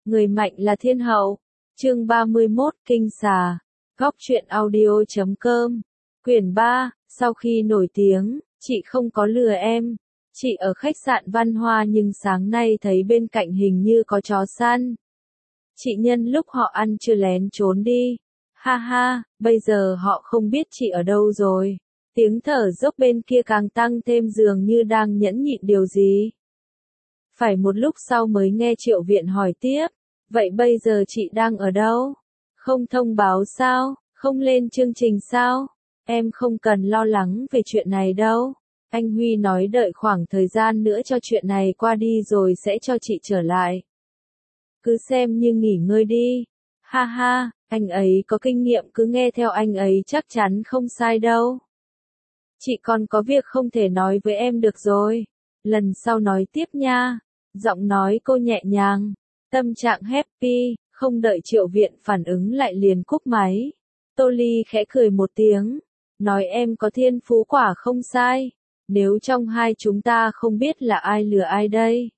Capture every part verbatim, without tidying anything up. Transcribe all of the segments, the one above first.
Người mạnh là thiên hậu. Chương ba mươi mốt, Kinh xà. Góc truyện audio chấm com. Quyển ba, sau khi nổi tiếng, chị không có lừa em. Chị ở khách sạn Văn Hoa nhưng sáng nay thấy bên cạnh hình như có chó săn. Chị nhân lúc họ ăn trưa lén trốn đi. Ha ha, bây giờ họ không biết chị ở đâu rồi. Tiếng thở dốc bên kia càng tăng thêm dường như đang nhẫn nhịn điều gì. Phải một lúc sau mới nghe Triệu Viện hỏi tiếp. Vậy bây giờ chị đang ở đâu? Không thông báo sao? Không lên chương trình sao? Em không cần lo lắng về chuyện này đâu. Anh Huy nói đợi khoảng thời gian nữa cho chuyện này qua đi rồi sẽ cho chị trở lại. Cứ xem như nghỉ ngơi đi. Ha ha, anh ấy có kinh nghiệm, cứ nghe theo anh ấy chắc chắn không sai đâu. Chị còn có việc không thể nói với em được rồi. Lần sau nói tiếp nha. Giọng nói cô nhẹ nhàng. Tâm trạng happy, không đợi Triệu Viện phản ứng lại liền cúp máy. Tô Ly khẽ cười một tiếng. Nói em có thiên phú quả không sai. Nếu trong hai chúng ta không biết là ai lừa ai đây.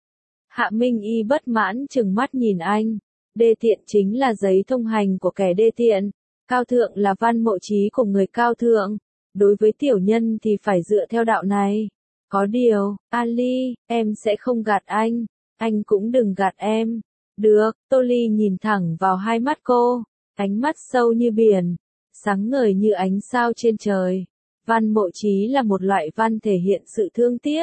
Hạ Minh Y bất mãn chừng mắt nhìn anh. Đê tiện chính là giấy thông hành của kẻ đê tiện. Cao thượng là văn mộ trí của người cao thượng. Đối với tiểu nhân thì phải dựa theo đạo này. Có điều, Ali, em sẽ không gạt anh. Anh cũng đừng gạt em. Được, Tô Ly nhìn thẳng vào hai mắt cô. Ánh mắt sâu như biển. Sáng ngời như ánh sao trên trời. Văn mộ trí là một loại văn thể hiện sự thương tiếc.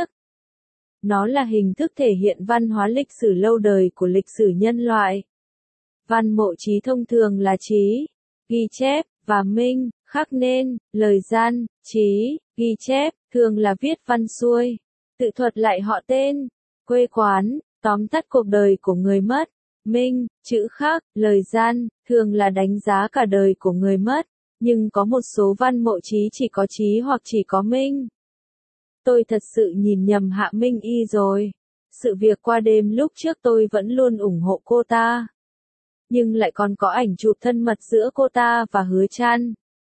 Nó là hình thức thể hiện văn hóa lịch sử lâu đời của lịch sử nhân loại. Văn mộ trí thông thường là trí, ghi chép, và minh, khắc nên, lời gian, trí, ghi chép, thường là viết văn xuôi, tự thuật lại họ tên, quê quán, tóm tắt cuộc đời của người mất. Minh, chữ khắc, lời gian, thường là đánh giá cả đời của người mất, nhưng có một số văn mộ trí chỉ có trí hoặc chỉ có minh. Tôi thật sự nhìn nhầm Hạ Minh Y rồi. Sự việc qua đêm lúc trước tôi vẫn luôn ủng hộ cô ta. Nhưng lại còn có ảnh chụp thân mật giữa cô ta và Hứa Trăn.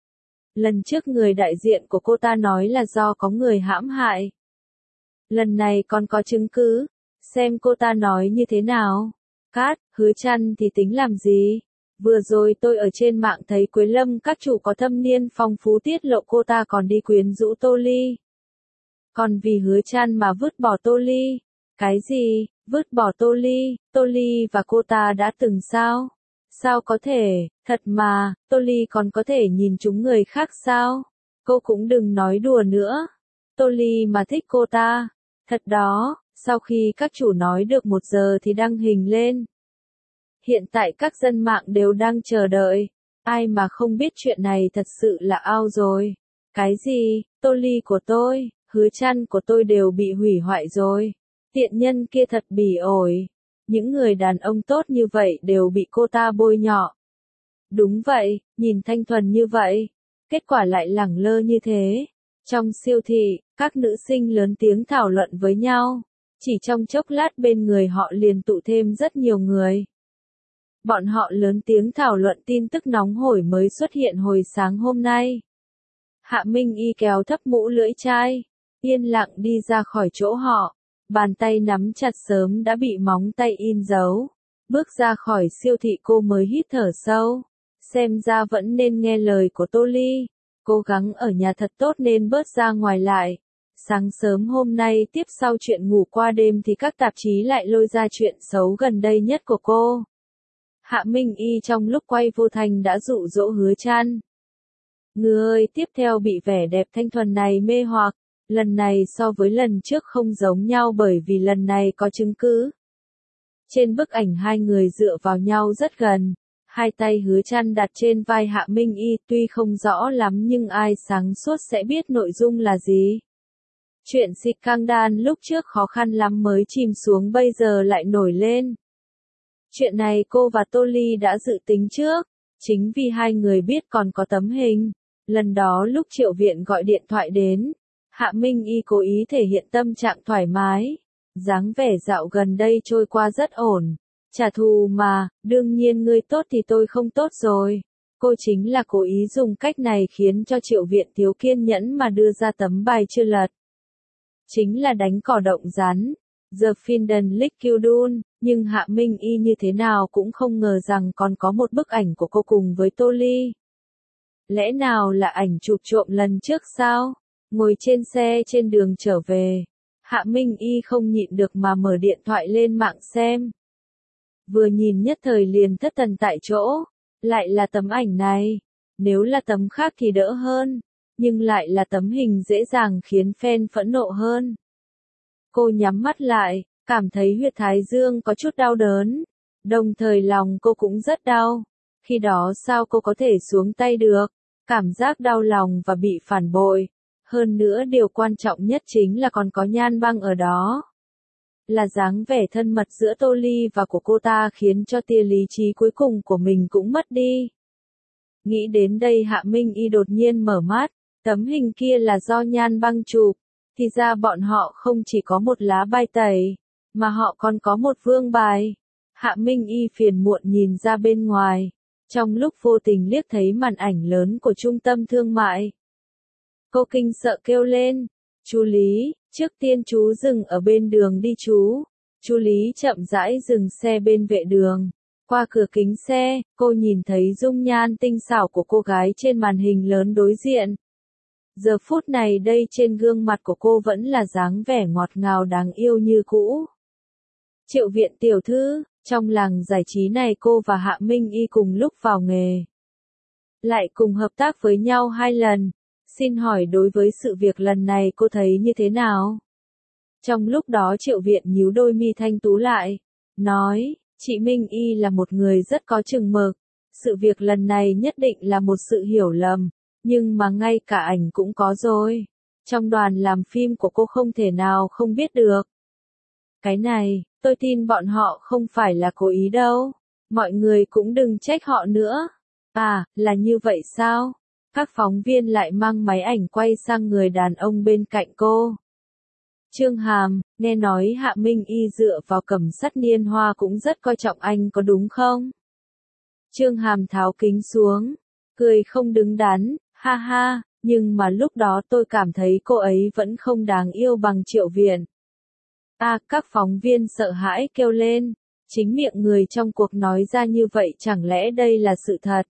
Lần trước người đại diện của cô ta nói là do có người hãm hại. Lần này còn có chứng cứ. Xem cô ta nói như thế nào. Cát, Hứa Trăn thì tính làm gì? Vừa rồi tôi ở trên mạng thấy Quế Lâm các chủ có thâm niên phong phú tiết lộ cô ta còn đi quyến rũ Tô Ly. Còn vì Hứa Trăn mà vứt bỏ Tô Ly. Cái gì? Vứt bỏ Tô Ly? Tô Ly và cô ta đã từng sao? Sao có thể? Thật mà, Tô Ly còn có thể nhìn chúng người khác sao? Cô cũng đừng nói đùa nữa. Tô Ly mà thích cô ta. Thật đó, sau khi các chủ nói được một giờ thì đăng hình lên. Hiện tại các dân mạng đều đang chờ đợi. Ai mà không biết chuyện này thật sự là ao rồi. Cái gì? Tô Ly của tôi, Hứa Trăn của tôi đều bị hủy hoại rồi. Tiện nhân kia thật bỉ ổi. Những người đàn ông tốt như vậy đều bị cô ta bôi nhọ. Đúng vậy, nhìn thanh thuần như vậy. Kết quả lại lẳng lơ như thế. Trong siêu thị, các nữ sinh lớn tiếng thảo luận với nhau. Chỉ trong chốc lát bên người họ liền tụ thêm rất nhiều người. Bọn họ lớn tiếng thảo luận tin tức nóng hổi mới xuất hiện hồi sáng hôm nay. Hạ Minh Y kéo thấp mũ lưỡi chai, yên lặng đi ra khỏi chỗ họ. Bàn tay nắm chặt sớm đã bị móng tay in dấu. Bước ra khỏi siêu thị cô mới hít thở sâu. Xem ra vẫn nên nghe lời của Tô Ly. Cố gắng ở nhà thật tốt nên bớt ra ngoài lại. Sáng sớm hôm nay tiếp sau chuyện ngủ qua đêm thì các tạp chí lại lôi ra chuyện xấu gần đây nhất của cô. Hạ Minh Y trong lúc quay vô thành đã dụ dỗ Hứa Trăn. Người tiếp theo bị vẻ đẹp thanh thuần này mê hoặc. Lần này so với lần trước không giống nhau bởi vì lần này có chứng cứ. Trên bức ảnh hai người dựa vào nhau rất gần. Hai tay Hứa Trăn đặt trên vai Hạ Minh Y tuy không rõ lắm nhưng ai sáng suốt sẽ biết nội dung là gì. Chuyện scandal lúc trước khó khăn lắm mới chìm xuống bây giờ lại nổi lên. Chuyện này cô và Tô Ly đã dự tính trước. Chính vì hai người biết còn có tấm hình. Lần đó lúc Triệu Viện gọi điện thoại đến. Hạ Minh Y cố ý thể hiện tâm trạng thoải mái. Dáng vẻ dạo gần đây trôi qua rất ổn. Trả thù mà, đương nhiên ngươi tốt thì tôi không tốt rồi. Cô chính là cố ý dùng cách này khiến cho Triệu Viện thiếu kiên nhẫn mà đưa ra tấm bài chưa lật. Chính là đánh cỏ động rắn. The Finden Liquidun, nhưng Hạ Minh Y như thế nào cũng không ngờ rằng còn có một bức ảnh của cô cùng với Tô Ly. Lẽ nào là ảnh chụp trộm lần trước sao? Ngồi trên xe trên đường trở về, Hạ Minh Y không nhịn được mà mở điện thoại lên mạng xem. Vừa nhìn nhất thời liền thất thần tại chỗ, lại là tấm ảnh này. Nếu là tấm khác thì đỡ hơn, nhưng lại là tấm hình dễ dàng khiến fan phẫn nộ hơn. Cô nhắm mắt lại, cảm thấy huyệt thái dương có chút đau đớn, đồng thời lòng cô cũng rất đau. Khi đó sao cô có thể xuống tay được? Cảm giác đau lòng và bị phản bội. Hơn nữa điều quan trọng nhất chính là còn có Nhan Băng ở đó. Là dáng vẻ thân mật giữa Tô Ly và của cô ta khiến cho tia lý trí cuối cùng của mình cũng mất đi. Nghĩ đến đây Hạ Minh Y đột nhiên mở mắt, tấm hình kia là do Nhan Băng chụp, thì ra bọn họ không chỉ có một lá bài tẩy, mà họ còn có một vương bài. Hạ Minh Y phiền muộn nhìn ra bên ngoài, trong lúc vô tình liếc thấy màn ảnh lớn của trung tâm thương mại. Cô kinh sợ kêu lên, chú Lý, trước tiên chú dừng ở bên đường đi chú. Chú Lý chậm rãi dừng xe bên vệ đường. Qua cửa kính xe, cô nhìn thấy dung nhan tinh xảo của cô gái trên màn hình lớn đối diện. Giờ phút này đây trên gương mặt của cô vẫn là dáng vẻ ngọt ngào đáng yêu như cũ. Triệu Viện tiểu thư, trong làng giải trí này cô và Hạ Minh Y cùng lúc vào nghề. Lại cùng hợp tác với nhau hai lần. Xin hỏi đối với sự việc lần này cô thấy như thế nào? Trong lúc đó Triệu Viện nhíu đôi mi thanh tú lại, nói, chị Minh Y là một người rất có chừng mực. Sự việc lần này nhất định là một sự hiểu lầm, nhưng mà ngay cả ảnh cũng có rồi. Trong đoàn làm phim của cô không thể nào không biết được. Cái này, tôi tin bọn họ không phải là cố ý đâu. Mọi người cũng đừng trách họ nữa. À, là như vậy sao? Các phóng viên lại mang máy ảnh quay sang người đàn ông bên cạnh cô. Trương Hàm, nghe nói Hạ Minh Y dựa vào Cẩm Sắt Niên Hoa cũng rất coi trọng anh có đúng không? Trương Hàm tháo kính xuống, cười không đứng đắn, ha ha, nhưng mà lúc đó tôi cảm thấy cô ấy vẫn không đáng yêu bằng Triệu Viện. À, các phóng viên sợ hãi kêu lên, chính miệng người trong cuộc nói ra như vậy chẳng lẽ đây là sự thật?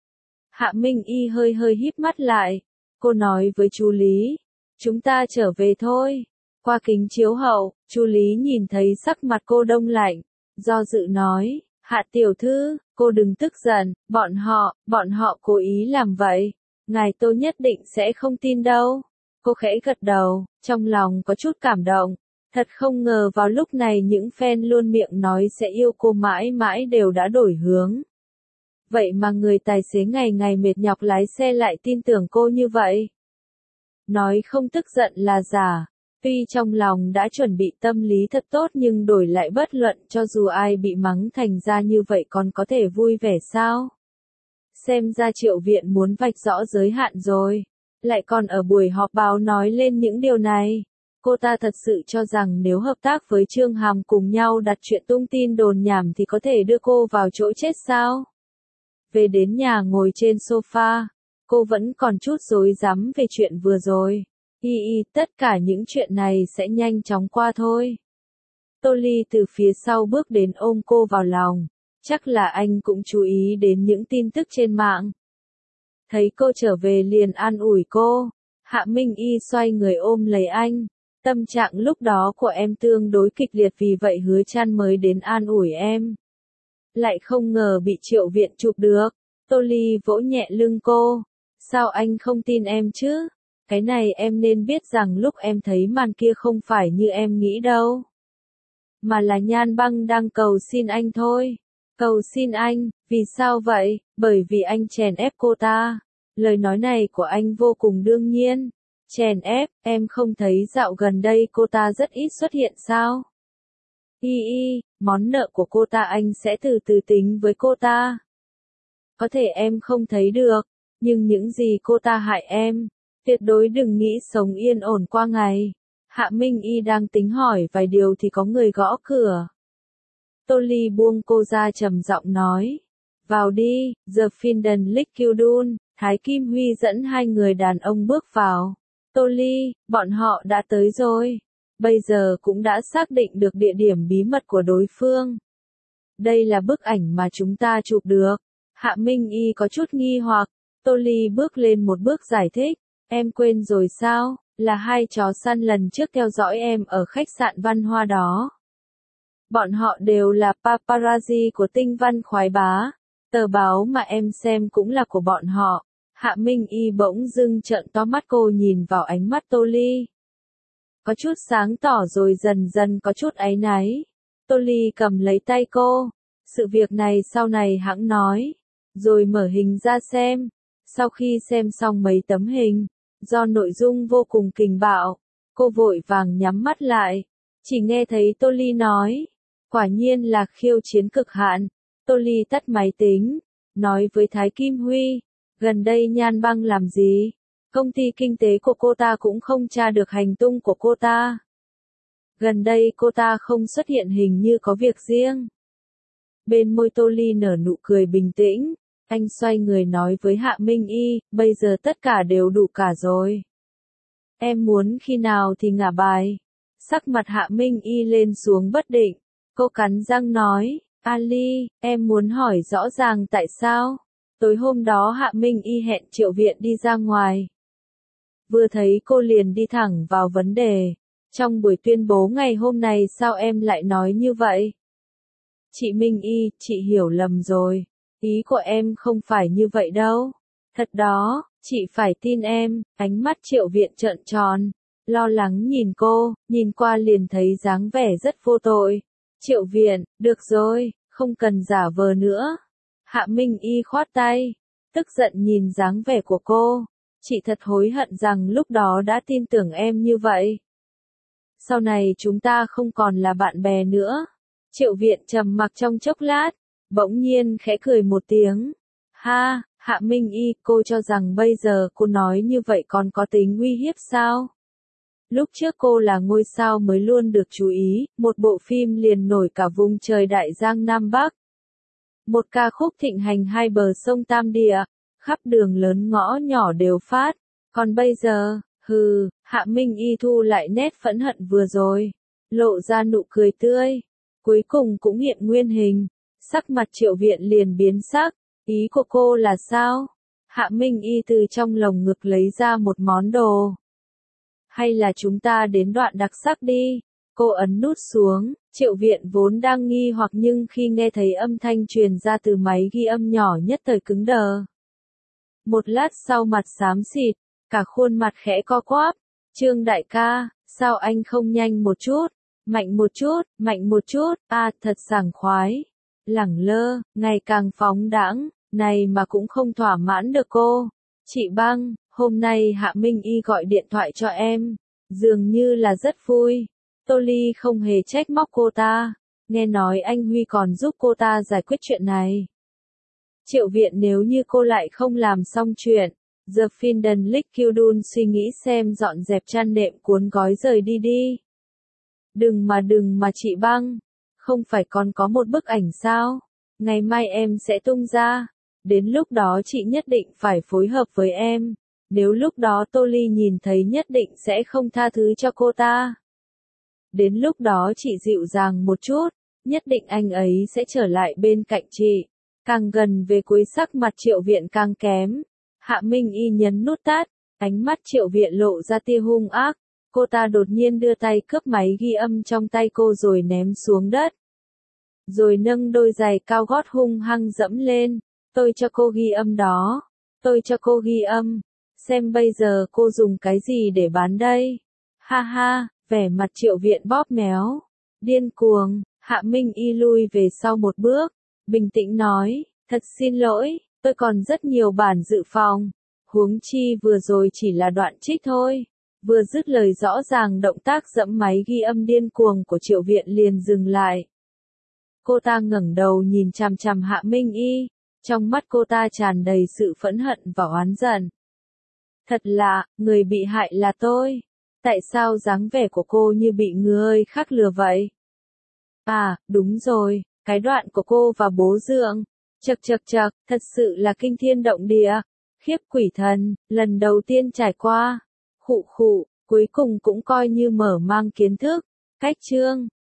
Hạ Minh Y hơi hơi híp mắt lại, cô nói với chú Lý, chúng ta trở về thôi. Qua kính chiếu hậu, chú Lý nhìn thấy sắc mặt cô đông lạnh, do dự nói, Hạ tiểu thư, cô đừng tức giận, bọn họ, bọn họ cố ý làm vậy, ngài tôi nhất định sẽ không tin đâu. Cô khẽ gật đầu, trong lòng có chút cảm động, thật không ngờ vào lúc này những fan luôn miệng nói sẽ yêu cô mãi mãi đều đã đổi hướng. Vậy mà người tài xế ngày ngày mệt nhọc lái xe lại tin tưởng cô như vậy. Nói không tức giận là giả, tuy trong lòng đã chuẩn bị tâm lý thật tốt nhưng đổi lại bất luận cho dù ai bị mắng thành ra như vậy còn có thể vui vẻ sao? Xem ra Triệu Viện muốn vạch rõ giới hạn rồi, lại còn ở buổi họp báo nói lên những điều này. Cô ta thật sự cho rằng nếu hợp tác với Trương Hàm cùng nhau đặt chuyện tung tin đồn nhảm thì có thể đưa cô vào chỗ chết sao? Về đến nhà ngồi trên sofa, cô vẫn còn chút rối rắm về chuyện vừa rồi. Y y, tất cả những chuyện này sẽ nhanh chóng qua thôi. Tô Ly từ phía sau bước đến ôm cô vào lòng, chắc là anh cũng chú ý đến những tin tức trên mạng. Thấy cô trở về liền an ủi cô, Hạ Minh Y xoay người ôm lấy anh. Tâm trạng lúc đó của em tương đối kịch liệt vì vậy Hứa Trăn mới đến an ủi em. Lại không ngờ bị Triệu Viện chụp được. Tô Ly vỗ nhẹ lưng cô. Sao anh không tin em chứ? Cái này em nên biết rằng lúc em thấy màn kia không phải như em nghĩ đâu. Mà là Nhan Băng đang cầu xin anh thôi. Cầu xin anh, vì sao vậy? Bởi vì anh chèn ép cô ta. Lời nói này của anh vô cùng đương nhiên. Chèn ép, em không thấy dạo gần đây cô ta rất ít xuất hiện sao? Y y, món nợ của cô ta anh sẽ từ từ tính với cô ta. Có thể em không thấy được, nhưng những gì cô ta hại em, tuyệt đối đừng nghĩ sống yên ổn qua ngày. Hạ Minh Y đang tính hỏi vài điều thì có người gõ cửa. Tô Ly buông cô ra trầm giọng nói, vào đi. The Finden Liquidun, Thái Kim Huy dẫn hai người đàn ông bước vào. Tô Ly, bọn họ đã tới rồi. bây giờ cũng đã xác định được địa điểm bí mật của đối phương. Đây là bức ảnh mà chúng ta chụp được. Hạ Minh Y có chút nghi hoặc, Tô Ly bước lên một bước giải thích, em quên rồi sao, là hai chó săn lần trước theo dõi em ở khách sạn Văn Hoa đó. Bọn họ đều là paparazzi của Tinh Văn Khoái Bá, tờ báo mà em xem cũng là của bọn họ. Hạ Minh Y bỗng dưng trợn to mắt, cô nhìn vào ánh mắt Tô Ly. Có chút sáng tỏ rồi dần dần có chút áy náy. Tô Ly cầm lấy tay cô, sự việc này sau này hẵng nói, rồi mở hình ra xem. Sau khi xem xong mấy tấm hình, do nội dung vô cùng kình bạo, cô vội vàng nhắm mắt lại, chỉ nghe thấy Tô Ly nói, quả nhiên là khiêu chiến cực hạn. Tô Ly tắt máy tính, nói với Thái Kim Huy, gần đây Nhan Băng làm gì? Công ty kinh tế của cô ta cũng không tra được hành tung của cô ta. Gần đây cô ta không xuất hiện, hình như có việc riêng. Bên môi Tô Ly nở nụ cười bình tĩnh, anh xoay người nói với Hạ Minh Y, bây giờ tất cả đều đủ cả rồi. Em muốn khi nào thì ngả bài. Sắc mặt Hạ Minh Y lên xuống bất định, cô cắn răng nói, Ali, em muốn hỏi rõ ràng tại sao. Tối hôm đó Hạ Minh Y hẹn Triệu Viện đi ra ngoài. Vừa thấy cô liền đi thẳng vào vấn đề. Trong buổi tuyên bố ngày hôm nay sao em lại nói như vậy? Chị Minh Y, chị hiểu lầm rồi. Ý của em không phải như vậy đâu. Thật đó, chị phải tin em. Ánh mắt Triệu Viện trợn tròn, lo lắng nhìn cô, nhìn qua liền thấy dáng vẻ rất vô tội. Triệu Viện, được rồi, không cần giả vờ nữa. Hạ Minh Y khoát tay, tức giận nhìn dáng vẻ của cô. Chị thật hối hận rằng lúc đó đã tin tưởng em như vậy. Sau này chúng ta không còn là bạn bè nữa. Triệu Viện trầm mặc trong chốc lát, bỗng nhiên khẽ cười một tiếng. Ha, Hạ Minh Y, cô cho rằng bây giờ cô nói như vậy còn có tính uy hiếp sao? Lúc trước cô là ngôi sao mới luôn được chú ý, một bộ phim liền nổi cả vùng trời Đại Giang Nam Bắc. Một ca khúc thịnh hành hai bờ sông Tam Địa, khắp đường lớn ngõ nhỏ đều phát. Còn bây giờ, hừ, Hạ Minh Y thu lại nét phẫn hận vừa rồi, lộ ra nụ cười tươi, cuối cùng cũng hiện nguyên hình. Sắc mặt Triệu Viện liền biến sắc, ý của cô là sao? Hạ Minh Y từ trong lồng ngực lấy ra một món đồ. Hay là chúng ta đến đoạn đặc sắc đi? Cô ấn nút xuống, Triệu Viện vốn đang nghi hoặc nhưng khi nghe thấy âm thanh truyền ra từ máy ghi âm nhỏ nhất thời cứng đờ. Một lát sau mặt xám xịt, cả khuôn mặt khẽ co quắp. Trương đại ca, sao anh không nhanh một chút? Mạnh một chút, mạnh một chút, à thật sảng khoái. Lẳng lơ, ngày càng phóng đãng, này mà cũng không thỏa mãn được cô. Chị Băng, hôm nay Hạ Minh Y gọi điện thoại cho em, dường như là rất vui. Tô Ly không hề trách móc cô ta, nghe nói anh Huy còn giúp cô ta giải quyết chuyện này. Triệu Viện nếu như cô lại không làm xong chuyện, The Finden Lickildun suy nghĩ xem dọn dẹp chăn nệm cuốn gói rời đi đi. Đừng mà đừng mà chị Băng, không phải còn có một bức ảnh sao? Ngày mai em sẽ tung ra, đến lúc đó chị nhất định phải phối hợp với em. Nếu lúc đó Tô Ly nhìn thấy nhất định sẽ không tha thứ cho cô ta. Đến lúc đó chị dịu dàng một chút, nhất định anh ấy sẽ trở lại bên cạnh chị. Càng gần về cuối sắc mặt Triệu Viện càng kém. Hạ Minh Y nhấn nút tắt, ánh mắt Triệu Viện lộ ra tia hung ác. Cô ta đột nhiên đưa tay cướp máy ghi âm trong tay cô rồi ném xuống đất. Rồi nâng đôi giày cao gót hung hăng dẫm lên. Tôi cho cô ghi âm đó. Tôi cho cô ghi âm. Xem bây giờ cô dùng cái gì để bán đây. Ha ha, vẻ mặt Triệu Viện bóp méo. Điên cuồng, Hạ Minh Y lui về sau một bước. Bình tĩnh nói, thật xin lỗi, tôi còn rất nhiều bản dự phòng. Huống chi vừa rồi chỉ là đoạn trích thôi. Vừa dứt lời rõ ràng động tác dẫm máy ghi âm điên cuồng của Triệu Viện liền dừng lại. Cô ta ngẩng đầu nhìn chằm chằm Hạ Minh Y, trong mắt cô ta tràn đầy sự phẫn hận và oán giận. Thật lạ, người bị hại là tôi. Tại sao dáng vẻ của cô như bị người khác lừa vậy? À, đúng rồi, cái đoạn của cô và bố dượng. Chậc chậc chậc, thật sự là kinh thiên động địa. Khiếp quỷ thần, lần đầu tiên trải qua. Khụ khụ, cuối cùng cũng coi như mở mang kiến thức. Cách chương